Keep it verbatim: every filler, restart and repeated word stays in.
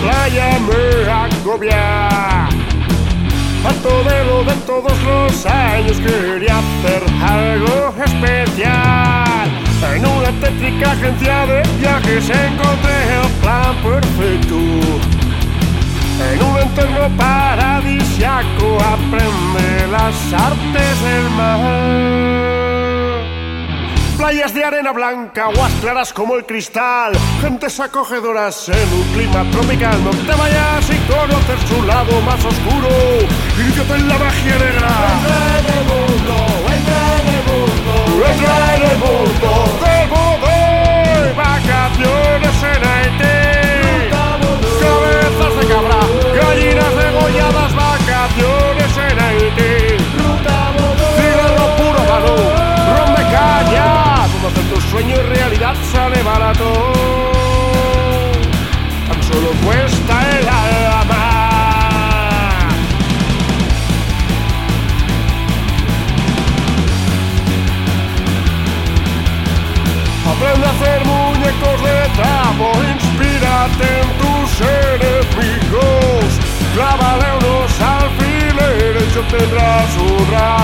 playa me agobia. Harto de lo de todos los años, quería hacer algo especial. En una tétrica agencia de viajes encontré el plan perfecto. En un entorno paradisiaco aprende las artes del mar. Playas de arena blanca, aguas claras como el cristal, gentes acogedoras en un clima tropical. No te vayas sin conocer su lado más oscuro, irítate en la magia negra. Entra en el mundo, entra en el mundo, entra en el mundo del Godoy. Vacaciones en Haití, cabezas de cabra, gallinas degolladas. Vacaciones en Haití, cigarro puro mano, ron de caña. Como hacer tu sueño y realidad sale barato, tan solo cuesta el alma. Aprende a hacer muñecos de trapo, inspírate en tus enemigos, clávale unos alfileres y obtendrás un rayo.